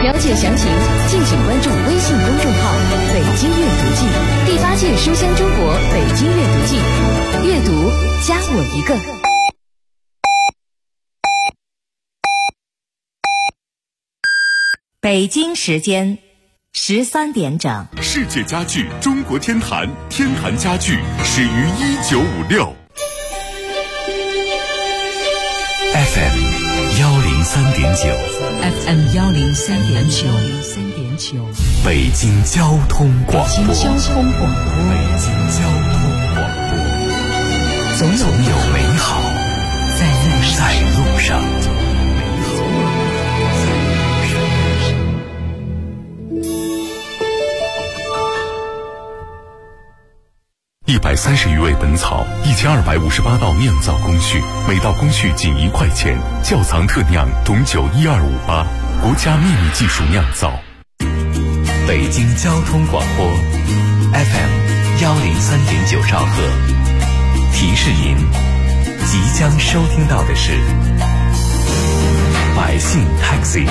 了解详情，敬请关注微信公众号“北京阅读季”第8届书香中国北京阅读季，阅读加我一个。 北京时间13点整， 世界家具中国天坛，天坛家具始于1956。 FM 103.9 FM 103.9 北京交通广播， 北京交通广播， 北京交通广播，总有美好在路上。 130余味本草，1258道酿造工序，每道工序仅1块钱。窖藏特酿董酒12588，国家秘密技术酿造。 北京交通广播 FM 103.9兆赫，提示您即将收听到的是百姓 Taxi。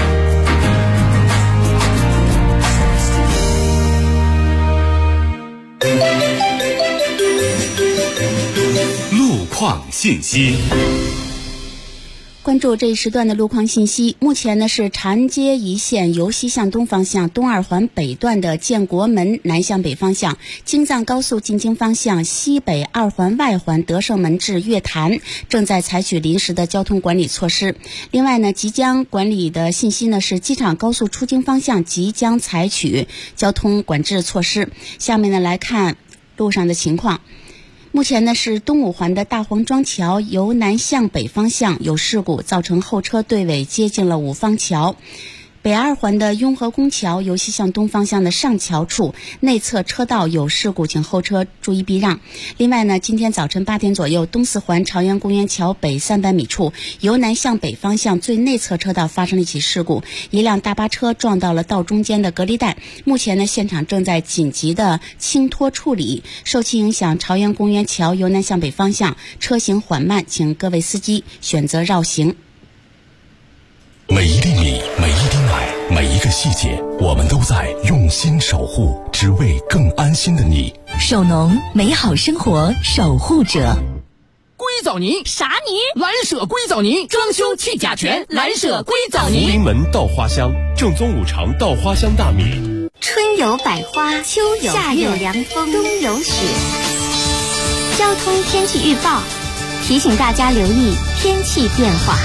路况信息， 关注这一时段的路况信息。目前呢是长安街一线由西向东方向东二环北段的建国门南向北方向，京藏高速进京方向西北二环外环德胜门至月坛正在采取临时的交通管理措施。另外呢，即将管理的信息呢是机场高速出京方向即将采取交通管制措施。下面呢来看路上的情况。目前呢是东五环的大黄庄桥由南向北方向有事故，造成后车队尾接近了五方桥。北二环的雍和宫桥由西向东方向的上桥处内侧车道有事故，请后车注意避让。另外呢，今天早晨8点左右，东四环朝阳公园桥北300米处由南向北方向最内侧车道发生了一起事故，一辆大巴车撞到了道中间的隔离带。目前呢，现场正在紧急的清脱处理。受其影响，朝阳公园桥由南向北方向车行缓慢，请各位司机选择绕行。 每一粒米，每一滴奶，每一个细节，我们都在用心守护，只为更安心的你。 首农，美好生活守护者。 硅藻泥啥泥？ 蓝舍硅藻泥，装修去甲醛，蓝舍硅藻泥。 福临门稻花香，正宗五常稻花香大米。 春有百花，秋有夏有凉风，冬有雪。交通天气预报提醒大家留意天气变化。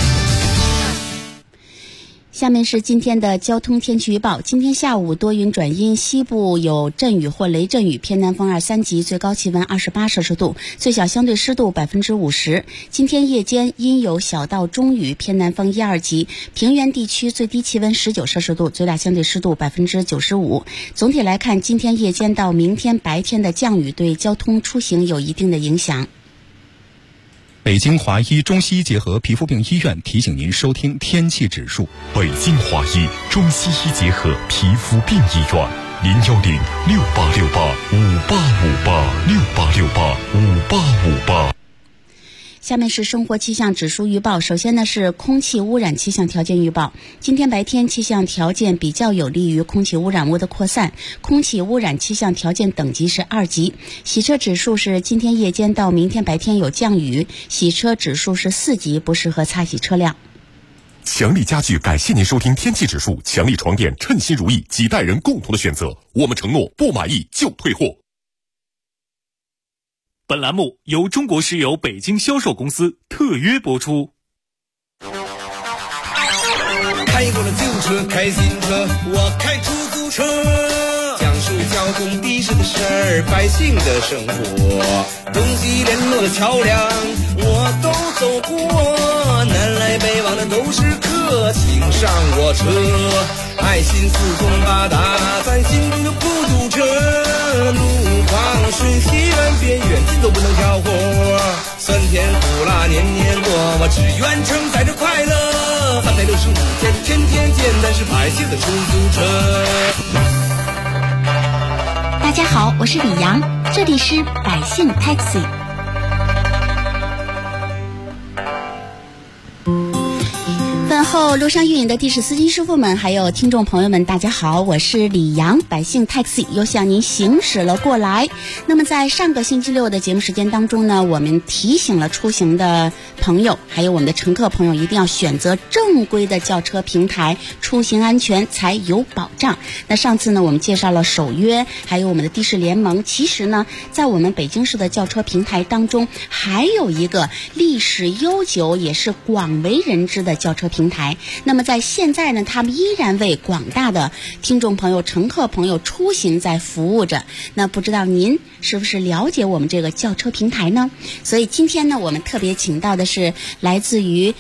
下面是今天的交通天气预报。今天下午多云转阴，西部有阵雨或雷阵雨，偏南风2、3级，最高气温28摄氏度，最小相对湿度50%。今天夜间阴有小到中雨，偏南风1、2级，平原地区最低气温19摄氏度，最大相对湿度95%。总体来看，今天夜间到明天白天的降雨对交通出行有一定的影响。 北京华医中西医结合皮肤病医院提醒您收听天气指数。 北京华医中西医结合皮肤病医院，0106868585858，68685858。 下面是生活气象指数预报。首先呢是空气污染气象条件预报。今天白天气象条件比较有利于空气污染物的扩散，空气污染气象条件等级是2级。洗车指数是今天夜间到明天白天有降雨，洗车指数是4级，不适合擦洗车辆。 强力家具感谢您收听天气指数，强力床垫称心如意，几代人共同的选择，我们承诺不满意就退货。 本栏目由中国石油北京销售公司特约播出。 开过了旧车，开新车，我开出租车，讲述交通的士的事儿，百姓的生活，东西联络的桥梁我都走过，南来北往的都是客，请上我车，爱心四通八达，咱心中就不堵车，路况瞬息万变，远近都不能挑活，酸甜苦辣年年过，我只愿承载着快乐，365天天天见，但是百姓的出租车。 大家好，我是李阳，这里是百姓 Taxi。 饭后 Hello， 路上运营的的士司机师傅们，还有听众朋友们，大家好，我是李阳，百姓 Taxi 又向您行驶了过来。那么在上个星期六的节目时间当中呢，我们提醒了出行的朋友，还有我们的乘客朋友，一定要选择正规的轿车平台，出行安全才有保障。那上次呢，我们介绍了首约，还有我们的的士联盟。其实呢，在我们北京市的轿车平台当中，还有一个历史悠久，也是广为人知的轿车平台。那么在现在呢，他们依然为广大的听众朋友、乘客朋友出行在服务着。那不知道您是不是了解我们这个轿车平台呢？所以今天呢，我们特别请到的是来自于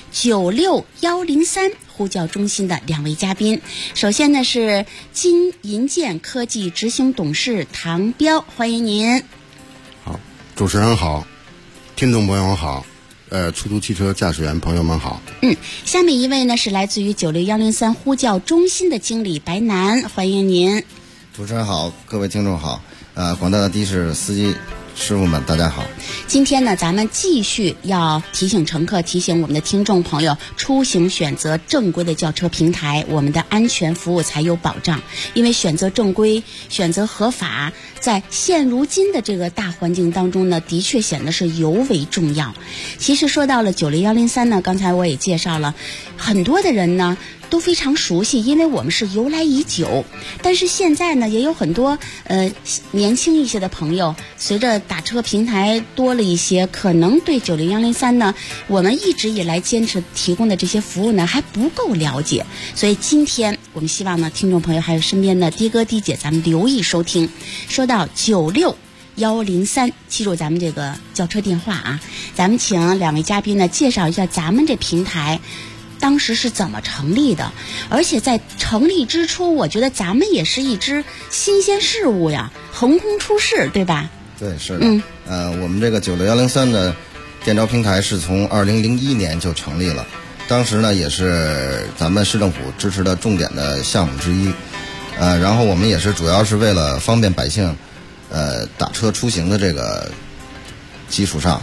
96103呼叫中心的2位嘉宾。首先呢是金银建科技执行董事唐彪，欢迎您。 好，主持人好，听众朋友好。出租汽车驾驶员朋友们好。 下面一位呢是来自于96103呼叫中心的经理白楠，欢迎您。 主持人好，各位听众好，广大的的士司机师傅们大家好。 今天呢，咱们继续要提醒乘客，提醒我们的听众朋友，出行选择正规的轿车平台，我们的安全服务才有保障。因为选择正规、选择合法，在现如今的这个大环境当中呢，的确显得是尤为重要。其实说到了96103呢，刚才我也介绍了，很多的人呢都非常熟悉，因为我们是由来已久。但是现在呢，也有很多年轻一些的朋友，随着打车平台多了一些，可能对96103呢，我们一直以来坚持提供的这些服务呢还不够了解。所以今天我们希望呢，听众朋友还有身边的的哥的姐，咱们留意收听。说到96103，记住咱们这个轿车电话啊。咱们请2位嘉宾呢介绍一下咱们这平台当时是怎么成立的，而且在成立之初，我觉得咱们也是一只新鲜事物呀，横空出世，对吧？ 对，是的。我们这个96103的电招平台是从2001年就成立了，当时呢也是咱们市政府支持的重点的项目之一。然后我们也是主要是为了方便百姓打车出行的这个基础上，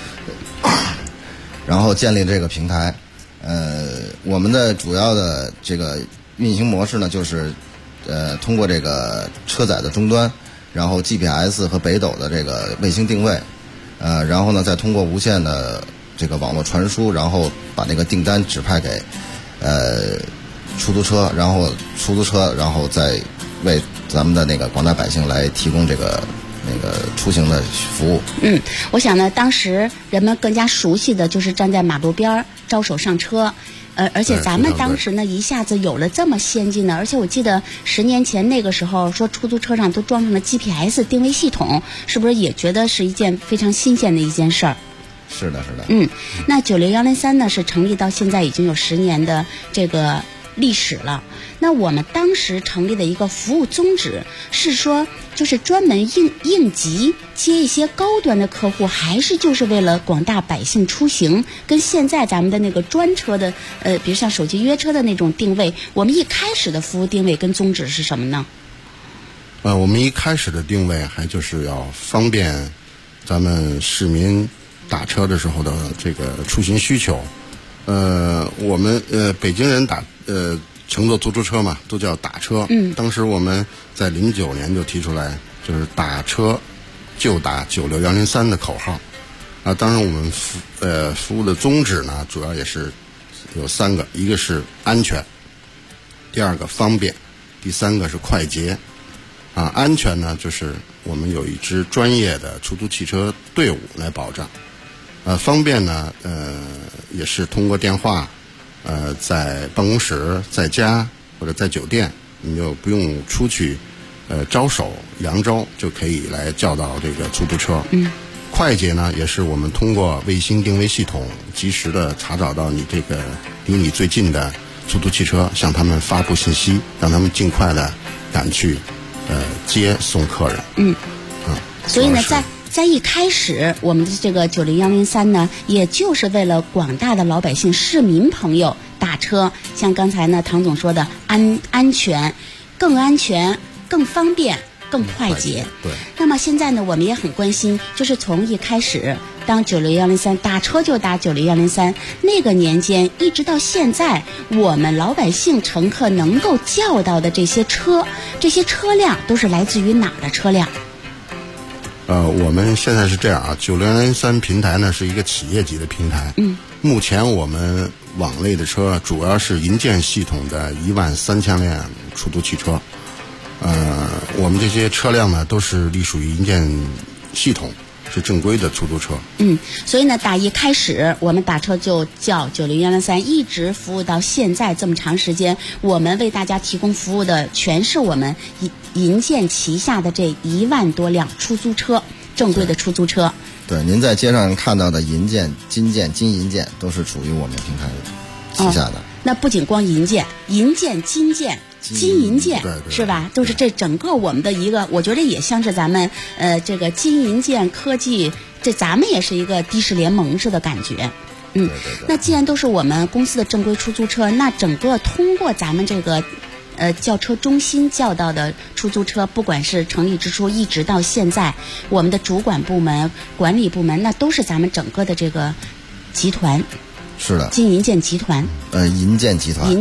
然后建立这个平台。我们的主要的这个运行模式呢，就是通过这个车载的终端，然后 GPS 和北斗的这个卫星定位，然后呢再通过无线的这个网络传输，然后把这个订单指派给出租车，然后再为咱们的那个广大百姓来提供这个出行的服务。 我想呢，当时人们更加熟悉的就是站在马路边招手上车。而且咱们当时呢，一下子有了这么先进的，而且我记得10年前那个时候说出租车上都装上了 GPS 定位系统，是不是也觉得是一件非常新鲜的一件事儿？ 是的，是的。 那96103呢是成立到现在已经有10年的这个历史了。那我们当时成立的一个服务宗旨是说，就是专门应急接一些高端的客户，还是就是为了广大百姓出行？跟现在咱们的那个专车的比如像手机约车的那种定位，我们一开始的服务定位跟宗旨是什么呢？ 我们一开始的定位还就是要方便咱们市民打车的时候的这个出行需求。我们北京人乘坐出租车嘛，都叫打车。当时我们在09年就提出来，就是打车就打96103的口号。当然我们服务的宗旨呢，主要也是有3个，一个是安全，第2个方便，第3个是快捷。安全呢，就是我们有一支专业的出租汽车队伍来保障。方便呢，也是通过电话。在办公室、在家或者在酒店，你就不用出去招手扬招，就可以来叫到这个出租车。快捷呢，也是我们通过卫星定位系统及时的查找到你这个离你最近的出租汽车，向他们发布信息，让他们尽快的赶去接送客人。 所以呢，在一开始，我们的这个96103呢，也就是为了广大的老百姓、市民朋友打车，像刚才呢唐总说的安全、更安全、更方便、更快捷。 对。 那么现在呢，我们也很关心，就是从一开始当96103打车就打96103，那个年间一直到现在，我们老百姓乘客能够叫到的这些车辆都是来自于哪儿的车辆？ 我们现在是这样啊，96103平台呢是一个企业级的平台。目前我们网内的车主要是银建系统的13000辆出租汽车。我们这些车辆呢都是隶属于银建系统，是正规的出租车。 所以呢，打一开始我们打车就叫96103，一直服务到现在这么长时间，我们为大家提供服务的全是我们银建旗下的这1万多辆出租车，正规的出租车。 对，您在街上看到的银建、金建、金银建都是属于我们平台旗下的。 那不仅光银建、金建、金银建，是吧？就是这整个我们的一个，我觉得也像是咱们这个金银建科技，这咱们也是一个的士联盟似的感觉。那既然都是我们公司的正规出租车，那整个通过咱们这个叫车中心叫到的出租车，不管是成立之初一直到现在，我们的主管部门、管理部门，那都是咱们整个的这个集团。 是的， 金银建集团。 银建集团。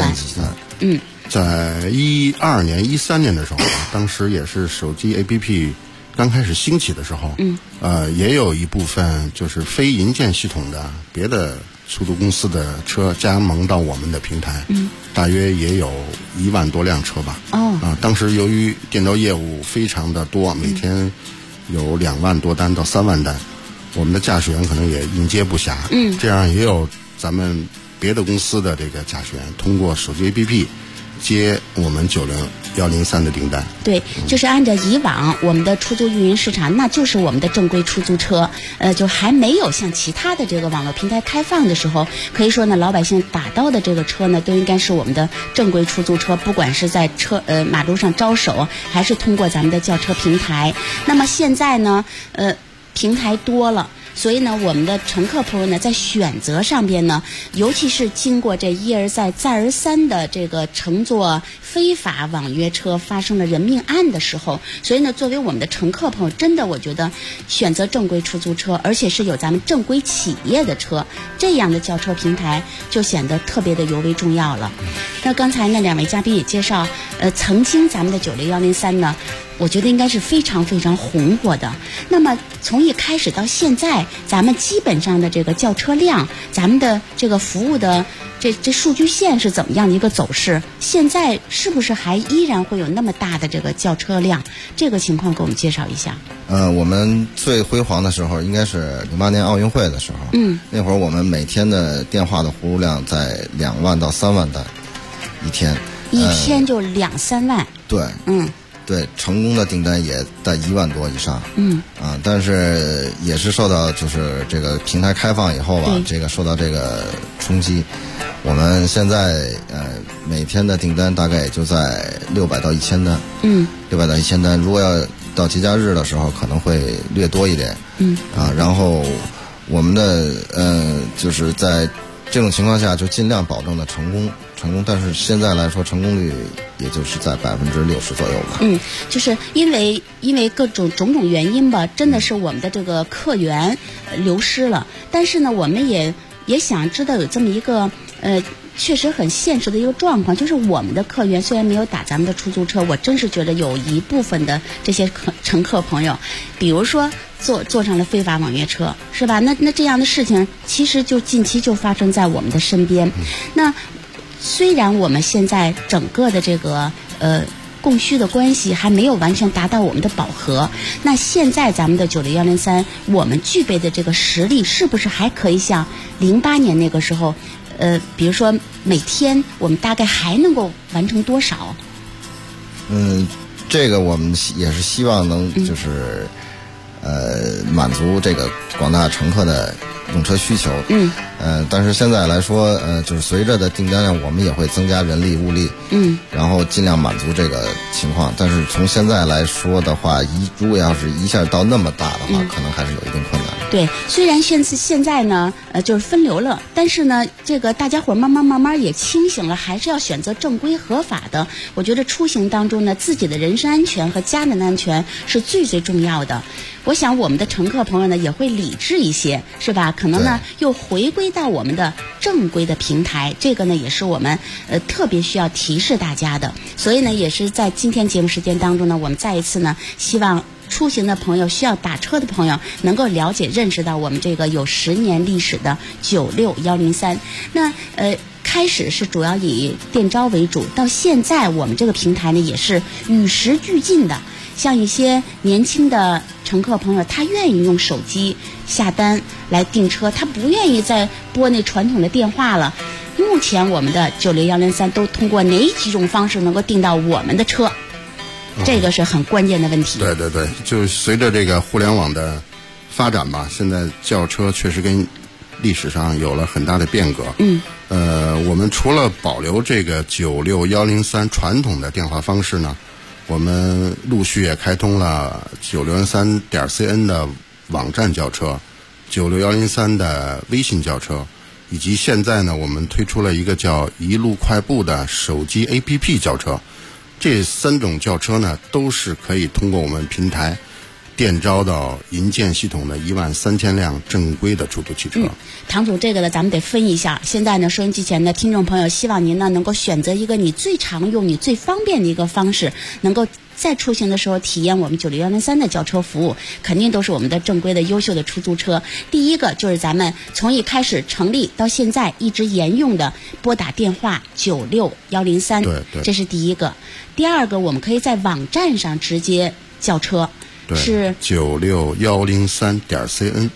在12年、13年的时候，当时也是手机 APP 刚开始兴起的时候，也有一部分就是非银建系统的别的出租公司的车加盟到我们的平台，大约也有1万多辆车吧。当时由于电招业务非常的多，每天有2万多单到3万单，我们的驾驶员可能也应接不暇。这样也有咱们别的公司的这个驾驶员通过手机 APP 接我们90103的订单。对， 就是按照以往我们的出租运营市场，那就是我们的正规出租车，就还没有像其他的这个网络平台开放的时候，可以说呢，老百姓打到的这个车呢，都应该是我们的正规出租车，不管是在马路上招手，还是通过咱们的叫车平台。那么现在呢，平台多了。所以呢，我们的乘客朋友呢，在选择上边呢，尤其是经过这一而再再而三的这个乘坐非法网约车发生了人命案的时候，所以呢，作为我们的乘客朋友，真的我觉得选择正规出租车，而且是有咱们正规企业的车，这样的叫车平台就显得特别的尤为重要了。那刚才呢，2位嘉宾也介绍，曾经咱们的96103呢，我觉得应该是非常非常红火的。那么从一开始到现在，咱们基本上的这个叫车量，咱们的这个服务的这数据线是怎么样的一个走势？现在是不是还依然会有那么大的这个叫车量？这个情况给我们介绍一下。 我们最辉煌的时候应该是08年奥运会的时候。那会儿我们每天的电话的呼入量在2万到3万单一天。 一天就2-3万。 对。对，成功的订单也在1万多以上。但是也是受到就是这个平台开放以后吧，这个受到这个冲击，我们现在每天的订单大概也就在600到1000单。600到1000单，如果要到节假日的时候，可能会略多一点。然后我们的就是在这种情况下，就尽量保证的成功，但是现在来说，成功率也就是在60%左右吧。 就是因为各种原因吧，真的是我们的这个客源流失了。但是呢，我们也想知道有这么一个确实很现实的一个状况，就是我们的客源虽然没有打咱们的出租车，我真是觉得有一部分的这些乘客朋友，比如说坐上了非法网约车，是吧？那这样的事情其实就近期就发生在我们的身边。那虽然我们现在整个的这个供需的关系还没有完全达到我们的饱和，那现在咱们的96103，我们具备的这个实力是不是还可以像08年那个时候？比如说每天我们大概还能够完成多少？ 这个我们也是希望能就是满足这个广大乘客的用车需求。但是现在来说，就是随着的订单量，我们也会增加人力物力，然后尽量满足这个情况。但是从现在来说的话，如果要是一下到那么大的话，可能还是有一定困难。 对，虽然现在呢，就是分流了，但是呢，这个大家伙慢慢也清醒了，还是要选择正规合法的。我觉得出行当中呢，自己的人身安全和家人的安全是最重要的。我想我们的乘客朋友呢也会理智一些，是吧？可能呢又回归到我们的正规的平台，这个呢也是我们特别需要提示大家的。所以呢，也是在今天节目时间当中呢，我们再一次呢希望出行的朋友、需要打车的朋友能够了解、认识到我们这个有10年历史的96103。那开始是主要以电招为主，到现在我们这个平台呢也是与时俱进的。像一些年轻的乘客朋友，他愿意用手机下单来订车，他不愿意再拨那传统的电话了。目前我们的96103都通过哪几种方式能够订到我们的车？这个是很关键的问题。 对，就随着这个互联网的发展吧，现在叫车确实跟历史上有了很大的变革。我们除了保留这个96103传统的电话方式呢，我们陆续也开通了96103.cn 的网站叫车，96103的微信叫车，以及现在呢，我们推出了一个叫一路快步的手机 APP 叫车。这3种轿车呢，都是可以通过我们平台电招到银建系统的13000辆正规的出租汽车。 唐总，这个呢咱们得分一下。现在呢，收音机前的听众朋友，希望您呢能够选择一个你最常用、你最方便的一个方式，能够在出行的时候体验我们96103的轿车服务，肯定都是我们的正规的优秀的出租车。第一个就是咱们从一开始成立到现在一直沿用的拨打电话96103， 对， 这是第一个。第二个，我们可以在网站上直接叫车。是 96103.cn。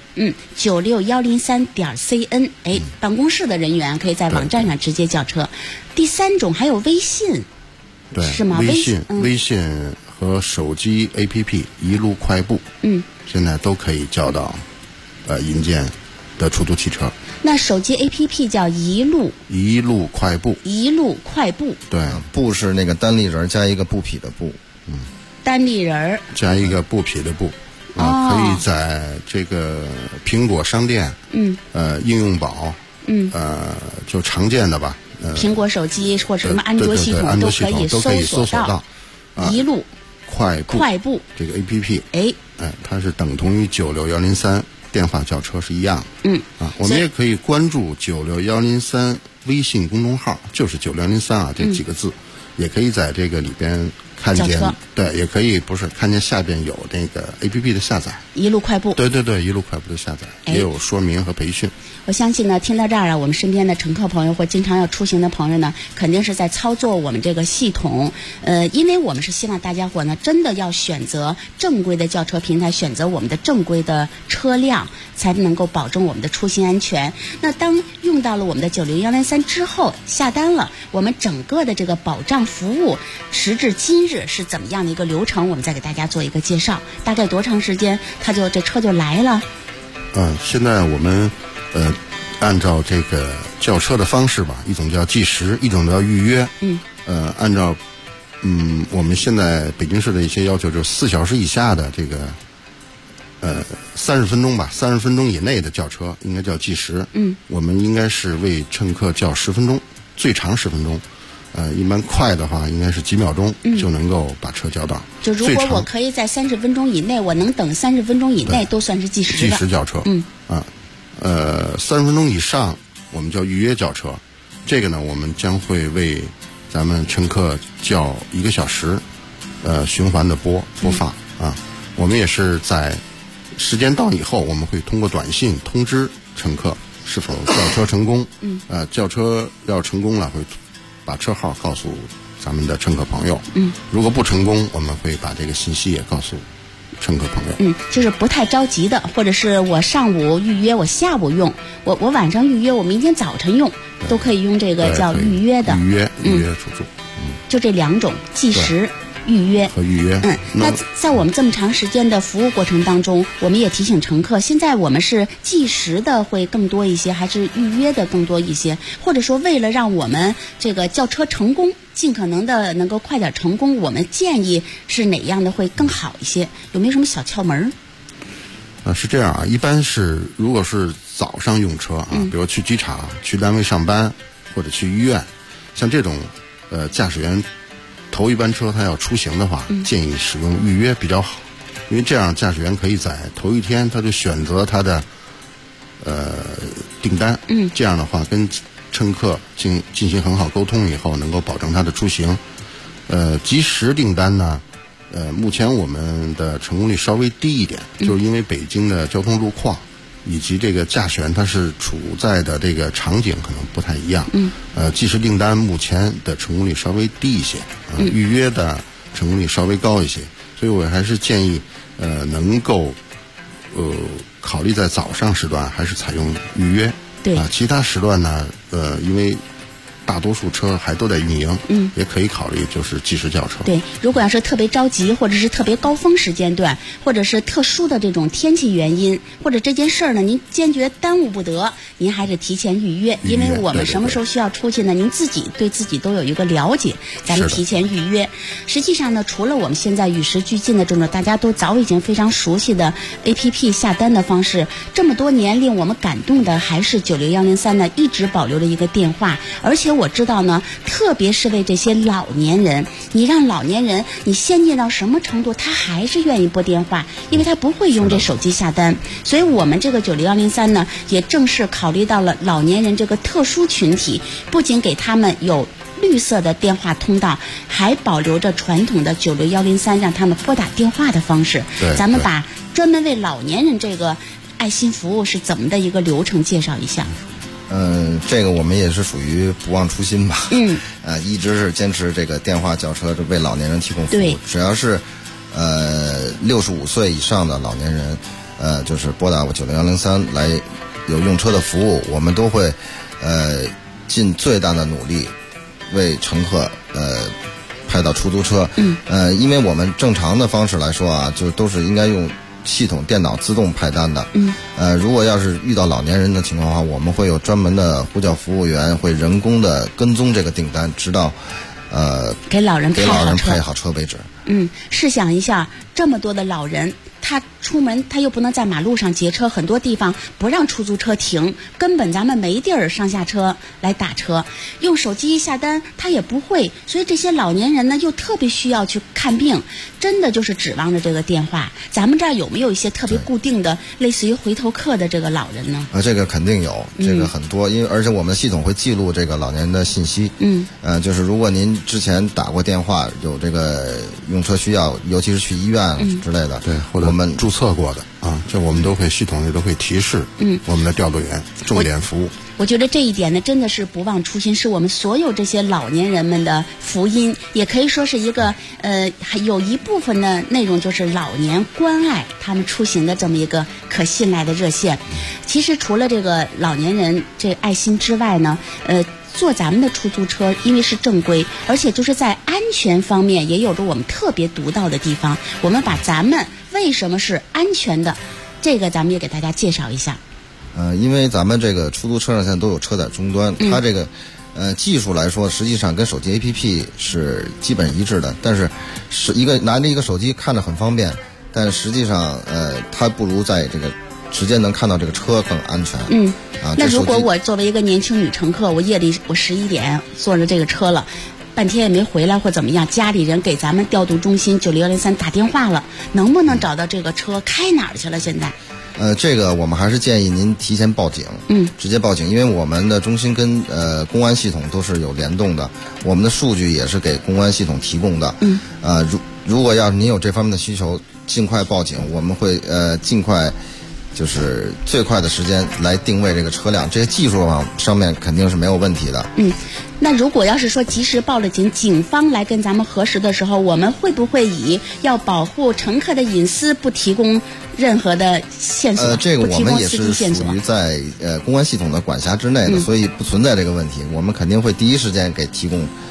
96103.cn。办公室的人员可以在网站上直接叫车。第3种还有微信， 对， 是吗？ 微信和手机 APP 一路快步，现在都可以叫到银建的出租汽车。 那手机 APP 叫一路快步。 对，步是那个单立人加一个布匹的布。 单立人加一个布匹的布。可以在这个苹果商店，应用宝，就常见的吧， 苹果手机或者什么安卓系统都可以搜索到一路快步这个 APP。它是等同于96103电话叫车是一样。我们也可以关注96103微信公众号，就是96103这几个字，也可以在这个里边看见，对，也可以看见下边有那个 APP 的下载， 一路快步。 对，一路快步的下载，也有说明和培训。 我相信呢，听到这儿我们身边的乘客朋友或经常要出行的朋友呢，肯定是在操作我们这个系统。因为我们是希望大家伙呢，真的要选择正规的轿车平台，选择我们的正规的车辆，才能够保证我们的出行安全。那当用到了我们的96103之后，下单了，我们整个的这个保障服务，时至今日是怎么样的一个流程？我们再给大家做一个介绍。大概多长时间，这车就来了？ 现在我们按照这个叫车的方式吧，一种叫计时，一种叫预约。按照我们现在北京市的一些要求，就是4小时以下的这个30分钟吧，30分钟以内的叫车应该叫计时。我们应该是为乘客叫10分钟，最长10分钟。一般快的话应该是几秒钟就能够把车叫到。 就如果我可以在30分钟以内，我能等30分钟以内，都算是计时的。 计时叫车。30分钟以上我们叫预约叫车。这个呢，我们将会为咱们乘客叫1个小时，循环的播放啊。我们也是在时间到以后，我们会通过短信通知乘客是否叫车成功。叫车要成功了，会把车号告诉咱们的乘客朋友。如果不成功，我们会把这个信息也告诉乘客朋友。 就是不太着急的，或者是我上午预约，我下午用，我晚上预约，我明天早晨用，都可以用这个叫预约的。 预约出租。 就这2种，计时、 预约和预约。 那在我们这么长时间的服务过程当中，我们也提醒乘客，现在我们是计时的会更多一些，还是预约的更多一些？或者说，为了让我们这个叫车成功，尽可能的能够快点成功，我们建议是哪样的会更好一些？有没有什么小窍门？ 是这样啊，一般是如果是早上用车啊，比如去机场、去单位上班或者去医院，像这种驾驶员头一班车他要出行的话，建议使用预约比较好，因为这样驾驶员可以在头一天他就选择他的订单，这样的话跟乘客进行很好沟通以后，能够保证他的出行。即时订单呢，目前我们的成功率稍微低一点，就是因为北京的交通路况以及这个驾驶员他是处在的这个场景可能不太一样。即时订单目前的成功率稍微低一些，预约的成功率稍微高一些，所以我还是建议能够考虑在早上时段还是采用预约。 对其他时段呢，因为大多数车还都在运营，也可以考虑就是即时叫车。 对，如果要是特别着急，或者是特别高峰时间段，或者是特殊的这种天气原因，或者这件事儿呢，您坚决耽误不得，您还是提前预约，因为我们什么时候需要出去呢？您自己对自己都有一个了解，咱们提前预约。实际上呢，除了我们现在与时俱进的这种大家都早已经非常熟悉的 APP 下单的方式，这么多年令我们感动的还是90103呢一直保留了一个电话，而且我知道呢，特别是为这些老年人，你让老年人你先进到什么程度，他还是愿意拨电话，因为他不会用这手机下单。所以我们这个90103呢，也正是考虑到了老年人这个特殊群体，不仅给他们有绿色的电话通道，还保留着传统的90103让他们拨打电话的方式。咱们把专门为老年人这个爱心服务是怎么的一个流程介绍一下。 这个我们也是属于不忘初心吧。一直是坚持这个电话叫车，为老年人提供服务。只要是65岁以上的老年人，就是拨打我90103来有用车的服务，我们都会尽最大的努力为乘客派到出租车。因为我们正常的方式来说啊，就都是应该用系统电脑自动派单的。如果要是遇到老年人的情况的话，我们会有专门的呼叫服务员，会人工的跟踪这个订单，直到给老人派好车为止。 试想一下，这么多的老人，他出门他又不能在马路上截车，很多地方不让出租车停，根本咱们没地儿上下车来打车，用手机下单他也不会，所以这些老年人呢又特别需要去看病，真的就是指望着这个电话。咱们这儿有没有一些特别固定的类似于回头客的这个老人呢？ 这个肯定有，这个很多，因为而且我们的系统会记录这个老年人的信息。就是如果您之前打过电话，有这个用车需要，尤其是去医院之类的， 对，或者我们注册过的这我们都会系统里都会提示我们的调度员重点服务。 我觉得这一点呢，真的是不忘初心，是我们所有这些老年人们的福音，也可以说是一个还有一部分的内容就是老年关爱他们出行的这么一个可信赖的热线。其实除了这个老年人这爱心之外呢，坐咱们的出租车，因为是正规，而且就是在安全方面也有着我们特别独到的地方。我们把咱们为什么是安全的，这个咱们也给大家介绍一下。 因为咱们这个出租车上现在都有车载终端，它这个技术来说，实际上跟手机 APP 是基本一致的，但是拿着一个手机看着很方便，但实际上它不如在这个直接能看到这个车更安全。 那如果我作为一个年轻女乘客，我夜里我11点坐着这个车了，半天也没回来或怎么样，家里人给咱们调度中心90103打电话了，能不能找到这个车开哪儿去了？现在这个我们还是建议您提前报警，直接报警，因为我们的中心跟公安系统都是有联动的，我们的数据也是给公安系统提供的。如果要是您有这方面的需求，尽快报警，我们会尽快就是最快的时间来定位这个车辆，这些技术上面肯定是没有问题的。 那如果要是说及时报了警，警方来跟咱们核实的时候，我们会不会以要保护乘客的隐私，不提供任何的线索？ 这个我们也是属于在公安系统的管辖之内的，所以不存在这个问题。我们肯定会第一时间给提供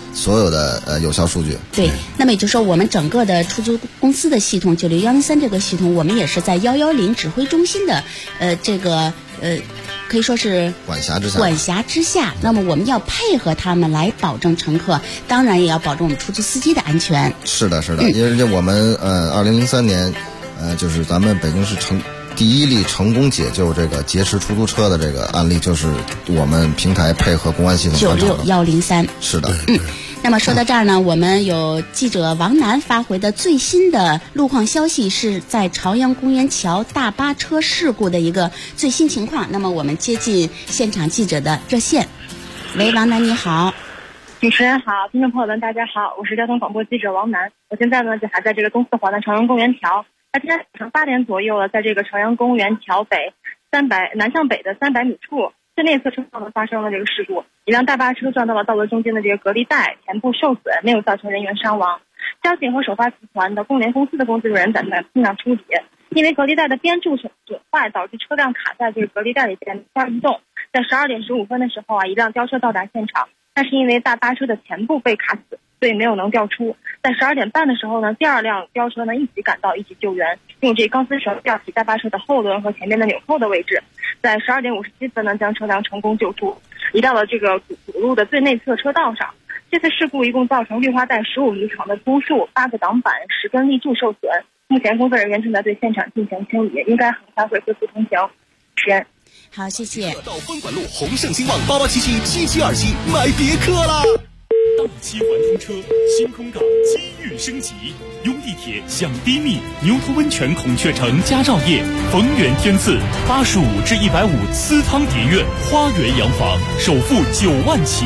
所有的有效数据。 对，那么也就是说，我们整个的出租公司的系统96103这个系统，我们也是在110指挥中心的可以说是管辖之下。 那么我们要配合他们来保证乘客，当然也要保证我们出租司机的安全。 是的，因为我们2003年就是咱们北京市第一例成功解救这个劫持出租车的这个案例，就是我们平台配合公安系统 96103。 是的， 那么说到这儿呢，我们有记者王楠发回的最新的路况消息，是在朝阳公园桥大巴车事故的一个最新情况。那么我们接近现场记者的热线。喂，王楠你好。 主持人好，听众朋友们大家好，我是交通广播记者王楠。我现在呢就还在这个东四环的朝阳公园桥。那今天早上8点左右了，在这个朝阳公园桥北南向北的300米处，最内侧车道呢发生了这个事故，一辆大巴车撞到了道路中间的这个隔离带，前部受损，没有造成人员伤亡。交警和首发集团的供联公司的工作人员在现场处理，因为隔离带的边柱损坏，导致车辆卡在这个隔离带里边无法移动。在12点15分的时候一辆吊车到达现场，但是因为大巴车的前部被卡死，所以没有能调出。在12点半的时候呢，第二辆吊车呢一起赶到一起救援，用这钢丝绳吊起大巴车的后轮和前面的纽扣的位置。在12点57分呢，将车辆成功救出，移到了这个主路的最内侧车道上。这次事故一共造成绿化带15米长的松树、8个挡板、10根立柱受损。目前工作人员正在对现场进行清理，应该很快会恢复通行。主持人， 好，谢谢。 到分管路宏盛兴旺88777727买别克啦！ 大七环通车，新空港机遇升级，用地铁享低密，牛头温泉孔雀城佳兆业，逢源天赐85至150私汤蝶苑花园洋房，首付9万起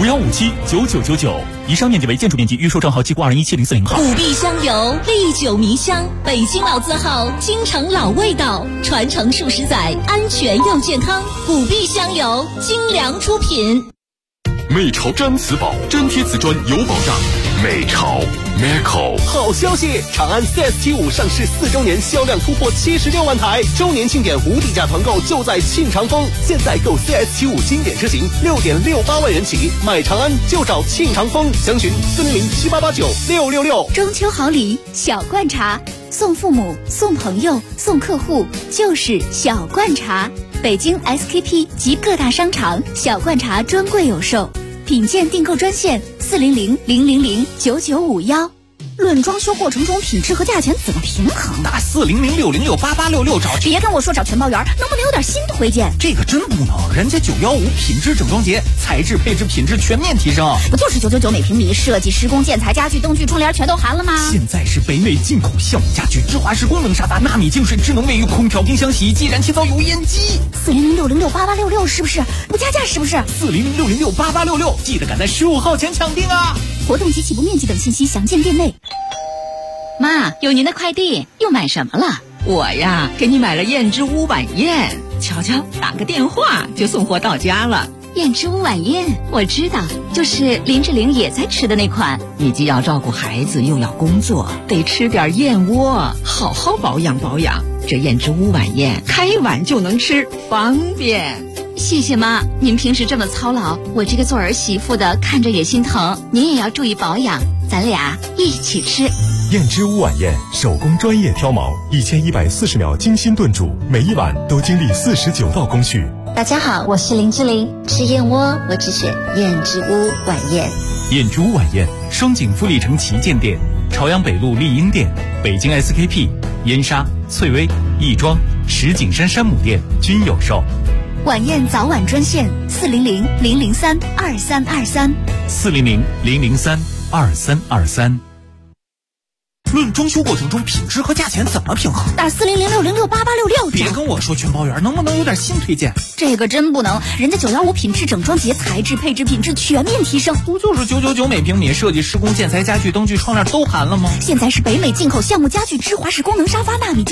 ，51579999。以上面积为建筑面积，预售证号记过217040号。 古碧香油，历久弥香，北京老字号，京城老味道，传承数十载，安全又健康。古碧香油，精良出品。 美潮毡瓷宝，粘贴瓷砖有保障。美潮 Meco。 好消息，长安 CS75 上市4周年，销量突破76万台，周年庆典无底价团购就在庆长丰。现在购 CS75 经典车型6.68万元起，买长安就找庆长丰，详询40078896666。 中秋好礼，小罐茶，送父母、送朋友、送客户，就是小罐茶。北京 SKP 及各大商场小罐茶专柜有售，品鉴订购专线40000009951。论装修过程中品质和价钱怎么平衡？ 打40066688866找。 别跟我说找全包圆，能不能有点新推荐？ 这个真不能，人家915品质整装节，材质配置品质全面提升。 不就是999每平米，设计施工建材家具灯具窗帘全都含了吗？ 现在是北美进口橡木家具，芝华士功能沙发，纳米净水智能卫浴，空调冰箱洗衣机，燃气灶油烟机。 40066688866是不是？不加价是不是 ？40066688866，记得赶在15号前抢定啊！ 活动及起步面积等信息详见店内。 妈，有您的快递，又买什么了？我呀，给你买了燕之屋晚宴，瞧瞧，打个电话就送货到家了。 燕之屋晚宴，我知道，就是林志玲也在吃的那款。 你既要照顾孩子，又要工作，得吃点燕窝，好好保养保养。这燕之屋晚宴，开碗就能吃，方便。 谢谢妈，您平时这么操劳，我这个做儿媳妇的看着也心疼。您也要注意保养，咱俩一起吃。 燕之屋晚宴，手工专业挑毛，1140秒精心炖煮，每一碗都经历49道工序。 大家好，我是林志玲，吃燕窝我只选燕之屋晚宴。 燕之屋晚宴，双井富力城旗舰店、朝阳北路丽婴店、北京 SKP、燕莎、翠微、亦庄、石景山山姆店均有售。 晚宴早晚专线40000032323。 40000032323。 论装修过程中品质和价钱怎么平衡？ 打40066688866。 别跟我说全包圆，能不能有点新推荐？ 这个真不能，人家915品质整装节，材质配置品质全面提升。 不就是999每平米，设计施工建材家具灯具窗帘都含了吗？ 现在是北美进口橡木家具，芝华士功能沙发，纳米